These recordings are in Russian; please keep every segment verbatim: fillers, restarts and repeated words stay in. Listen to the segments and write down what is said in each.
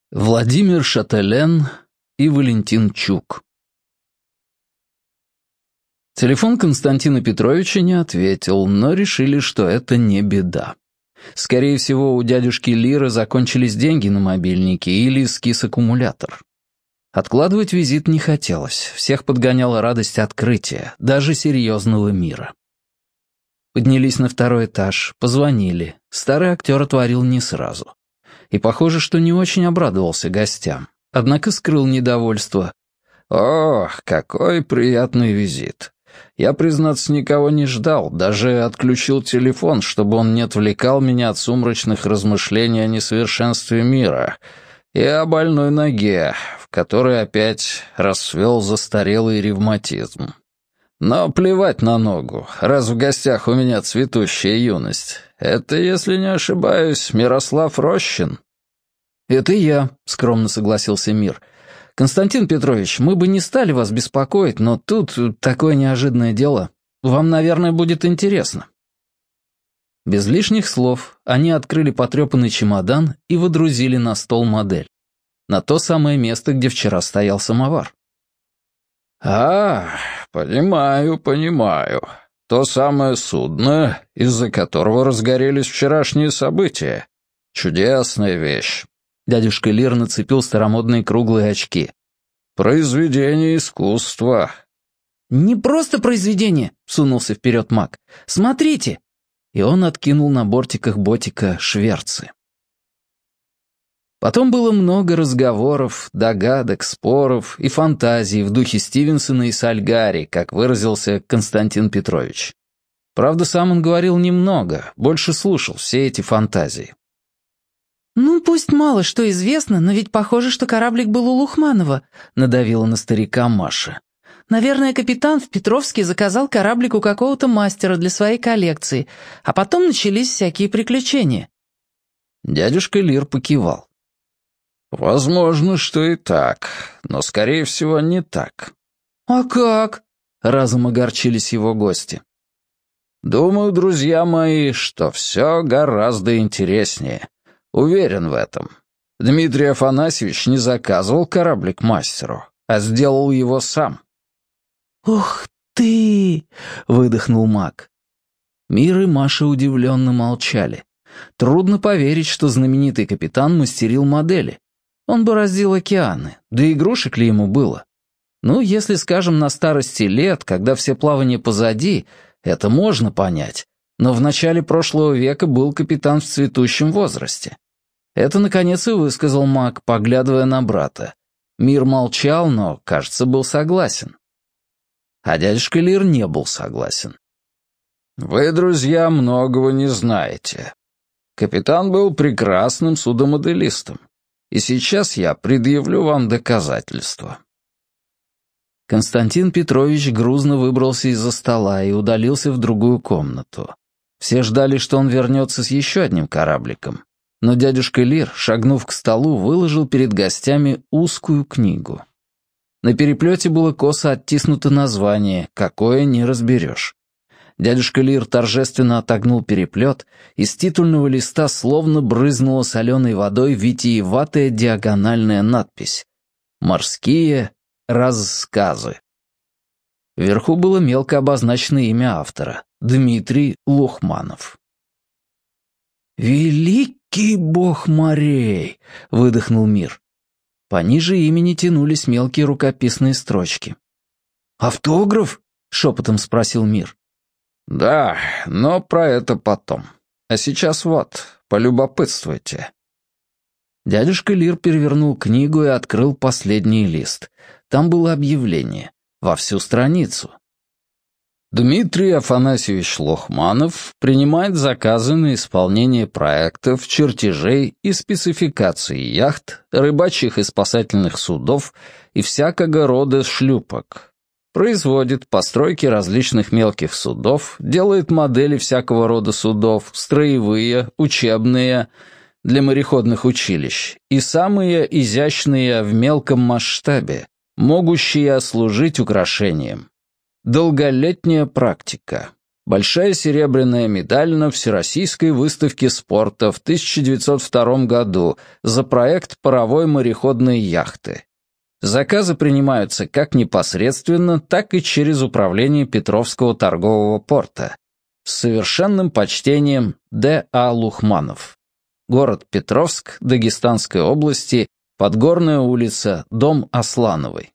Владимир Шателен и Валентин Чук. Телефон Константина Петровича не ответил, но решили, что это не беда. Скорее всего, у дядюшки Лиры закончились деньги на мобильнике или скис аккумулятор. Откладывать визит не хотелось, всех подгоняла радость открытия, даже серьезного мира. Поднялись на второй этаж, позвонили. Старый актер отворил не сразу. И похоже, что не очень обрадовался гостям. Однако скрыл недовольство. «Ох, какой приятный визит. Я, признаться, никого не ждал, даже отключил телефон, чтобы он не отвлекал меня от сумрачных размышлений о несовершенстве мира и о больной ноге, в которой опять расцвел застарелый ревматизм. Но плевать на ногу, раз в гостях у меня цветущая юность. Это, если не ошибаюсь, Мирослав Рощин». «Это я», — скромно согласился Мир. «Константин Петрович, мы бы не стали вас беспокоить, но тут такое неожиданное дело. Вам, наверное, будет интересно». Без лишних слов они открыли потрепанный чемодан и водрузили на стол модель. На то самое место, где вчера стоял самовар. «А, понимаю, понимаю. То самое судно, из-за которого разгорелись вчерашние события. Чудесная вещь». Дядюшка Лир нацепил старомодные круглые очки. «Произведение искусства». «Не просто произведение», — сунулся вперед маг. «Смотрите». И он откинул на бортиках ботика шверцы. Потом было много разговоров, догадок, споров и фантазий в духе Стивенсона и Сальгари, как выразился Константин Петрович. Правда, сам он говорил немного, больше слушал все эти фантазии. «Ну, пусть мало что известно, но ведь похоже, что кораблик был у Лухманова», — надавила на старика Маша. «Наверное, капитан в Петровске заказал кораблик у какого-то мастера для своей коллекции, а потом начались всякие приключения». Дядюшка Лир покивал. «Возможно, что и так, но, скорее всего, не так». «А как?» — разом огорчились его гости. «Думаю, друзья мои, что все гораздо интереснее. Уверен в этом. Дмитрий Афанасьевич не заказывал кораблик мастеру, а сделал его сам». «Ух ты!» — выдохнул маг. Мир и Маша удивленно молчали. Трудно поверить, что знаменитый капитан мастерил модели. Он бороздил океаны, да игрушек ли ему было? Ну, если, скажем, на старости лет, когда все плавания позади, это можно понять. Но в начале прошлого века был капитан в цветущем возрасте. Это, наконец, и высказал маг, поглядывая на брата. Мир молчал, но, кажется, был согласен. А дядюшка Лир не был согласен. «Вы, друзья, многого не знаете. Капитан был прекрасным судомоделистом. И сейчас я предъявлю вам доказательства». Константин Петрович грузно выбрался из-за стола и удалился в другую комнату. Все ждали, что он вернется с еще одним корабликом. Но дядюшка Лир, шагнув к столу, выложил перед гостями узкую книгу. На переплете было косо оттиснуто название, какое не разберешь. Дядюшка Лир торжественно отогнул переплет, и с титульного листа словно брызнула соленой водой витиеватая диагональная надпись «Морские рассказы». Вверху было мелко обозначено имя автора — Дмитрий Лухманов. «Великий бог морей!» — выдохнул Мир. Пониже имени тянулись мелкие рукописные строчки. «Автограф?» — шепотом спросил Мир. «Да, но про это потом. А сейчас вот, полюбопытствуйте». Дядюшка Лир перевернул книгу и открыл последний лист. Там было объявление. Во всю страницу. Дмитрий Афанасьевич Лухманов принимает заказы на исполнение проектов, чертежей и спецификаций яхт, рыбачьих и спасательных судов и всякого рода шлюпок. Производит постройки различных мелких судов, делает модели всякого рода судов, строевые, учебные, для мореходных училищ, и самые изящные в мелком масштабе, могущие служить украшением. Долголетняя практика. Большая серебряная медаль на Всероссийской выставке спорта в тысяча девятьсот втором году за проект паровой мореходной яхты. Заказы принимаются как непосредственно, так и через управление Петровского торгового порта. С совершенным почтением, Д А Лухманов. Город Петровск, Дагестанской области, Подгорная улица, дом Аслановой.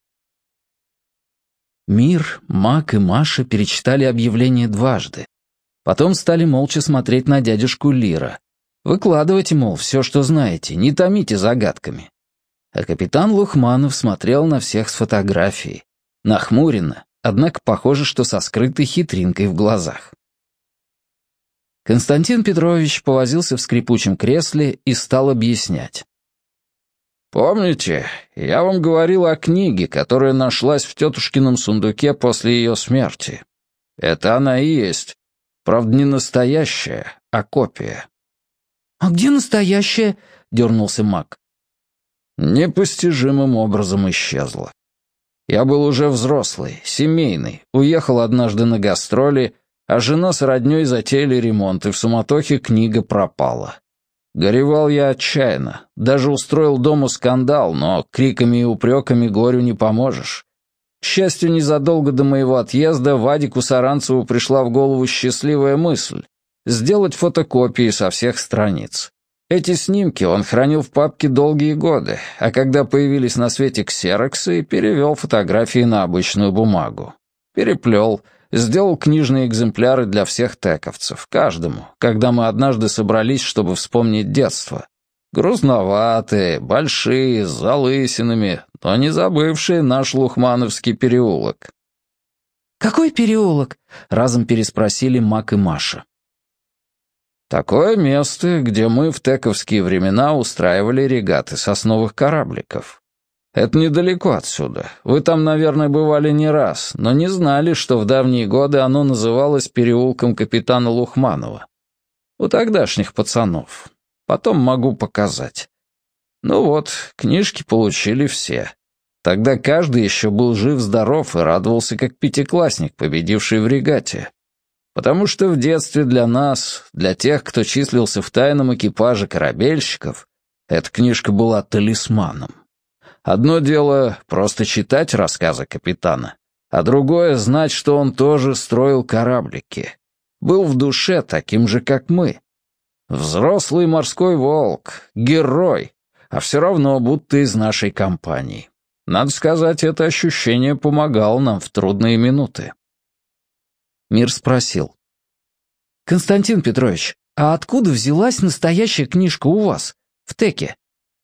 Мир, Мак и Маша перечитали объявление дважды. Потом стали молча смотреть на дядюшку Лира. Выкладывайте, мол, все, что знаете, не томите загадками. А капитан Лухманов смотрел на всех с фотографией. Нахмуренно, однако похоже, что со скрытой хитринкой в глазах. Константин Петрович повозился в скрипучем кресле и стал объяснять. «Помните, я вам говорил о книге, которая нашлась в тетушкином сундуке после ее смерти? Это она и есть. Правда, не настоящая, а копия». «А где настоящая?» — дернулся Мак. Непостижимым образом исчезла. Я был уже взрослый, семейный, уехал однажды на гастроли, а жена с роднёй затеяли ремонт, и в суматохе книга пропала. Горевал я отчаянно, даже устроил дома скандал, но криками и упреками горю не поможешь. К счастью, незадолго до моего отъезда Вадику Саранцеву пришла в голову счастливая мысль — сделать фотокопии со всех страниц. Эти снимки он хранил в папке долгие годы, а когда появились на свете ксероксы, перевел фотографии на обычную бумагу. Переплел, сделал книжные экземпляры для всех тековцев, каждому, когда мы однажды собрались, чтобы вспомнить детство. Грузноватые, большие, с залысинами, но не забывшие наш Лухмановский переулок. «Какой переулок?» — разом переспросили Мак и Маша. Такое место, где мы в тековские времена устраивали регаты сосновых корабликов. Это недалеко отсюда. Вы там, наверное, бывали не раз, но не знали, что в давние годы оно называлось переулком капитана Лухманова. У тогдашних пацанов. Потом могу показать. Ну вот, книжки получили все. Тогда каждый еще был жив-здоров и радовался как пятиклассник, победивший в регате. Потому что в детстве для нас, для тех, кто числился в тайном экипаже корабельщиков, эта книжка была талисманом. Одно дело просто читать рассказы капитана, а другое — знать, что он тоже строил кораблики. Был в душе таким же, как мы. Взрослый морской волк, герой, а все равно будто из нашей компании. Надо сказать, это ощущение помогало нам в трудные минуты. Мир спросил. «Константин Петрович, а откуда взялась настоящая книжка у вас, в Теке?»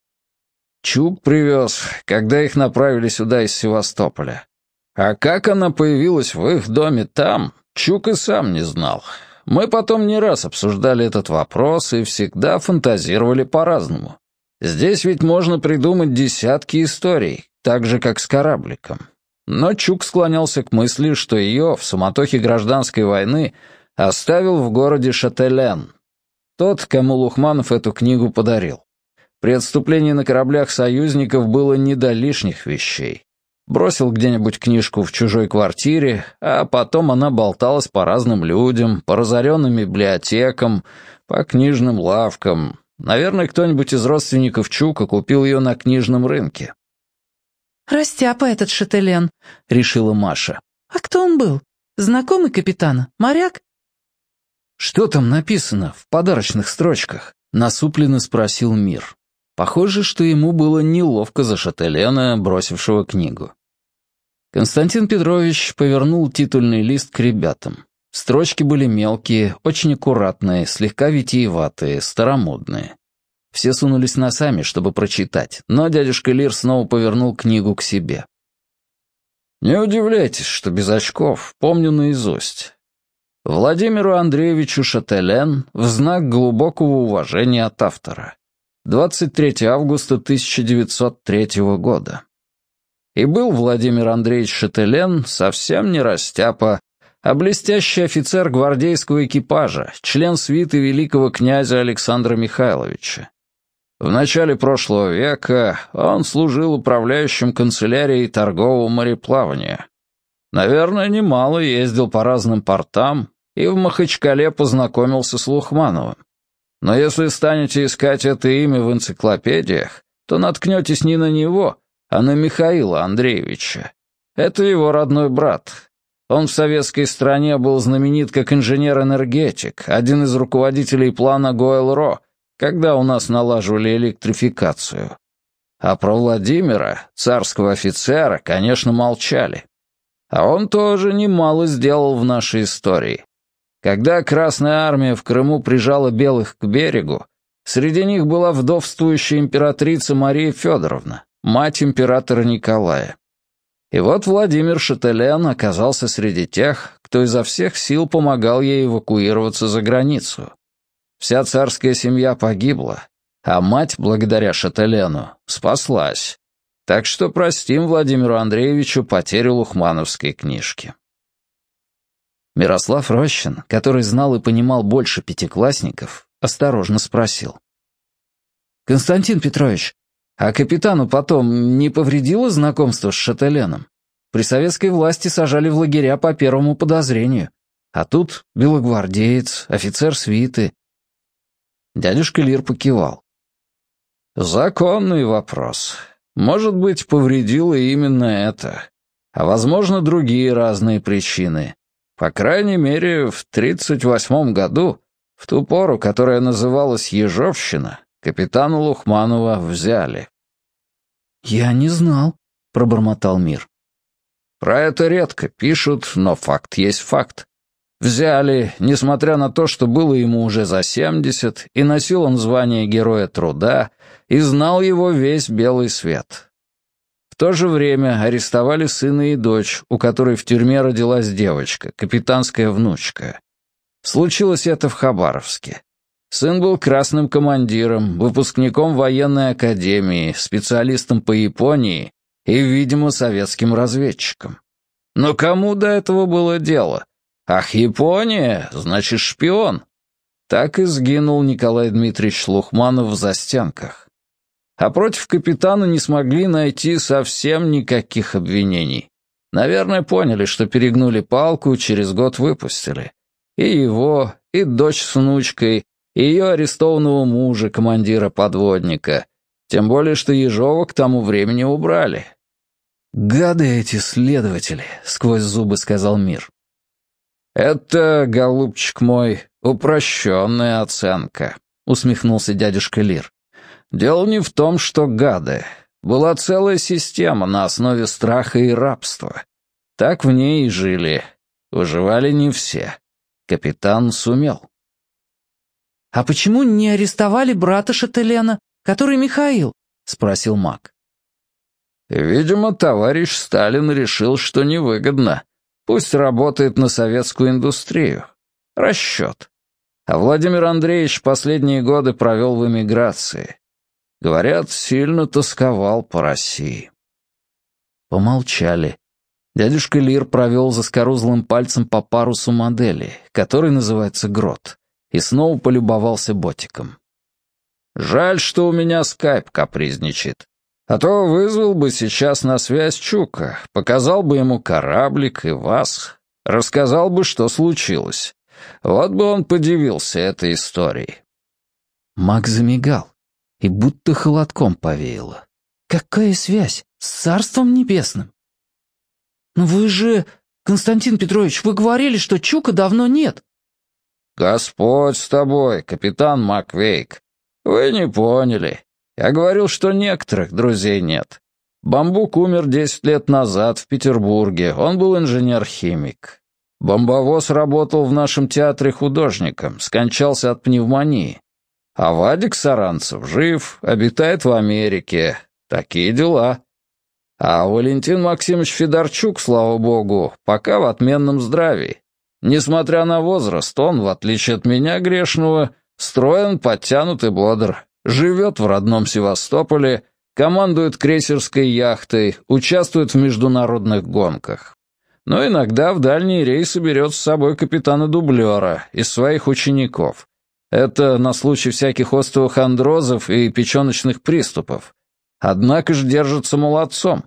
Чук привез, когда их направили сюда из Севастополя. А как она появилась в их доме там, Чук и сам не знал. Мы потом не раз обсуждали этот вопрос и всегда фантазировали по-разному. Здесь ведь можно придумать десятки историй, так же, как с корабликом. Но Чук склонялся к мысли, что ее в суматохе гражданской войны оставил в городе Шателен. Тот, кому Лухманов эту книгу подарил. При отступлении на кораблях союзников было не до лишних вещей. Бросил где-нибудь книжку в чужой квартире, а потом она болталась по разным людям, по разоренным библиотекам, по книжным лавкам. Наверное, кто-нибудь из родственников Чука купил ее на книжном рынке. «Растяпа этот Шателен», — решила Маша. «А кто он был? Знакомый капитана? Моряк?» «Что там написано в подарочных строчках?» — насупленно спросил Мир. Похоже, что ему было неловко за Шателена, бросившего книгу. Константин Петрович повернул титульный лист к ребятам. Строчки были мелкие, очень аккуратные, слегка витиеватые, старомодные. Все сунулись носами, чтобы прочитать, но дядюшка Лир снова повернул книгу к себе. «Не удивляйтесь, что без очков, помню наизусть. Владимиру Андреевичу Шателен в знак глубокого уважения от автора. двадцать третьего августа тысяча девятьсот третьего года. И был Владимир Андреевич Шателен совсем не растяпа, а блестящий офицер гвардейского экипажа, член свиты великого князя Александра Михайловича. В начале прошлого века он служил управляющим канцелярией торгового мореплавания. Наверное, немало ездил по разным портам, и в Махачкале познакомился с Лухмановым. Но если станете искать это имя в энциклопедиях, то наткнетесь не на него, а на Михаила Андреевича. Это его родной брат. Он в советской стране был знаменит как инженер-энергетик, один из руководителей плана Гойл-Ро, когда у нас налаживали электрификацию. А про Владимира, царского офицера, конечно, молчали. А он тоже немало сделал в нашей истории. Когда Красная Армия в Крыму прижала белых к берегу, среди них была вдовствующая императрица Мария Федоровна, мать императора Николая. И вот Владимир Шателен оказался среди тех, кто изо всех сил помогал ей эвакуироваться за границу. Вся царская семья погибла, а мать, благодаря Шателену, спаслась. Так что простим Владимиру Андреевичу потерю лухмановской книжки. Мирослав Рощин, который знал и понимал больше пятиклассников, осторожно спросил. «Константин Петрович, а капитану потом не повредило знакомство с Шателеном? При советской власти сажали в лагеря по первому подозрению, а тут белогвардеец, офицер свиты». Дядюшка Лир покивал. «Законный вопрос. Может быть, повредило именно это. А возможно, другие разные причины. По крайней мере, в тридцать восьмом году, в ту пору, которая называлась Ежовщина, капитана Лухманова взяли». «Я не знал», — пробормотал Мир. «Про это редко пишут, но факт есть факт. Взяли, несмотря на то, что было ему уже за семьдесят, и носил он звание Героя Труда, и знал его весь белый свет. В то же время арестовали сына и дочь, у которой в тюрьме родилась девочка, капитанская внучка. Случилось это в Хабаровске. Сын был красным командиром, выпускником военной академии, специалистом по Японии и, видимо, советским разведчиком. Но кому до этого было дело? Ах, Япония, значит, шпион. Так и сгинул Николай Дмитриевич Лухманов в застенках. А против капитана не смогли найти совсем никаких обвинений. Наверное, поняли, что перегнули палку, через год выпустили. И его, и дочь с внучкой, и ее арестованного мужа, командира-подводника. Тем более, что Ежова к тому времени убрали. «Гады эти следователи», — сквозь зубы сказал Мир. «Это, голубчик мой, упрощенная оценка», — усмехнулся дядюшка Лир. «Дело не в том, что гады. Была целая система на основе страха и рабства. Так в ней и жили. Выживали не все. Капитан сумел». «А почему не арестовали брата Шателена, который Михаил?» — спросил маг. «Видимо, товарищ Сталин решил, что невыгодно. Пусть работает на советскую индустрию. Расчет. А Владимир Андреевич последние годы провел в эмиграции. Говорят, сильно тосковал по России». Помолчали. Дядюшка Лир провел заскорузлым пальцем по парусу модели, который называется «Грот», и снова полюбовался ботиком. «Жаль, что у меня скайп капризничает. А то вызвал бы сейчас на связь Чука, показал бы ему кораблик и вас, рассказал бы, что случилось. Вот бы он подивился этой историей». Маг замигал, и будто холодком повеяло. «Какая связь? С Царством Небесным?» «Но вы же, Константин Петрович, вы говорили, что Чука давно нет». «Господь с тобой, капитан Маквейк. Вы не поняли. Я говорил, что некоторых друзей нет. Бамбук умер десять лет назад в Петербурге, он был инженер-химик. Бомбовоз работал в нашем театре художником, скончался от пневмонии. А Вадик Саранцев жив, обитает в Америке. Такие дела. А Валентин Максимович Федорчук, слава богу, пока в отменном здравии. Несмотря на возраст, он, в отличие от меня грешного, строен, подтянут и бодр. Живет в родном Севастополе, командует крейсерской яхтой, участвует в международных гонках. Но иногда в дальние рейсы берет с собой капитана-дублера из своих учеников. Это на случай всяких остеохондрозов и печеночных приступов. Однако же держится молодцом.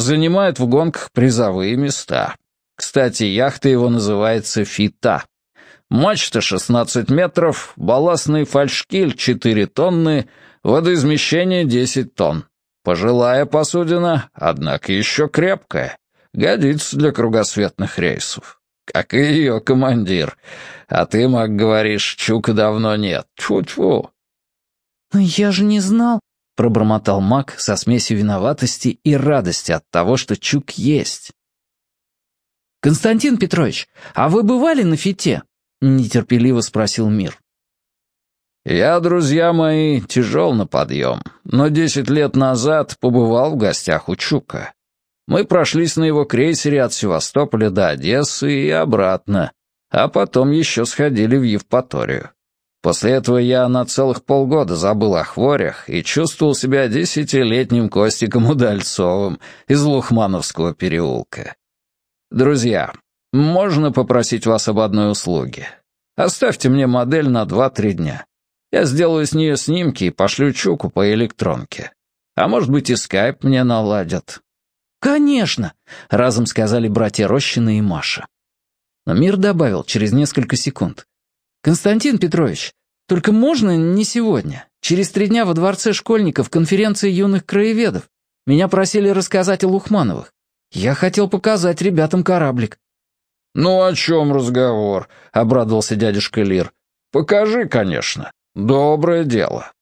Занимает в гонках призовые места. Кстати, яхта его называется «Фита». Мачта шестнадцать метров, балластный фальшкиль четыре тонны, водоизмещение десять тонн. Пожилая посудина, однако еще крепкая. Годится для кругосветных рейсов. Как и ее командир. А ты, Мак, говоришь, Чука давно нет. Тьфу-тьфу. «Но я же не знал», — пробормотал Мак со смесью виноватости и радости от того, что Чук есть. «Константин Петрович, а вы бывали на Фите?» — нетерпеливо спросил Мир. Я, друзья мои, тяжел на подъем, но десять лет назад побывал в гостях у Чука. Мы прошлись на его крейсере от Севастополя до Одессы и обратно, а потом еще сходили в Евпаторию. После этого я на целых полгода забыл о хворях и чувствовал себя десятилетним Костиком Удальцовым из Лухмановского переулка. Друзья, можно попросить вас об одной услуге? Оставьте мне модель на два-три дня. Я сделаю с нее снимки и пошлю Чуку по электронке. А может быть и скайп мне наладят. «Конечно!» — разом сказали братья Рощины и Маша. Но Мир добавил через несколько секунд. «Константин Петрович, только можно не сегодня? Через три дня во Дворце школьников конференция юных краеведов. Меня просили рассказать о Лухмановых. Я хотел показать ребятам кораблик». «Ну, о чем разговор?» — обрадовался дядюшка Лир. «Покажи, конечно. Доброе дело».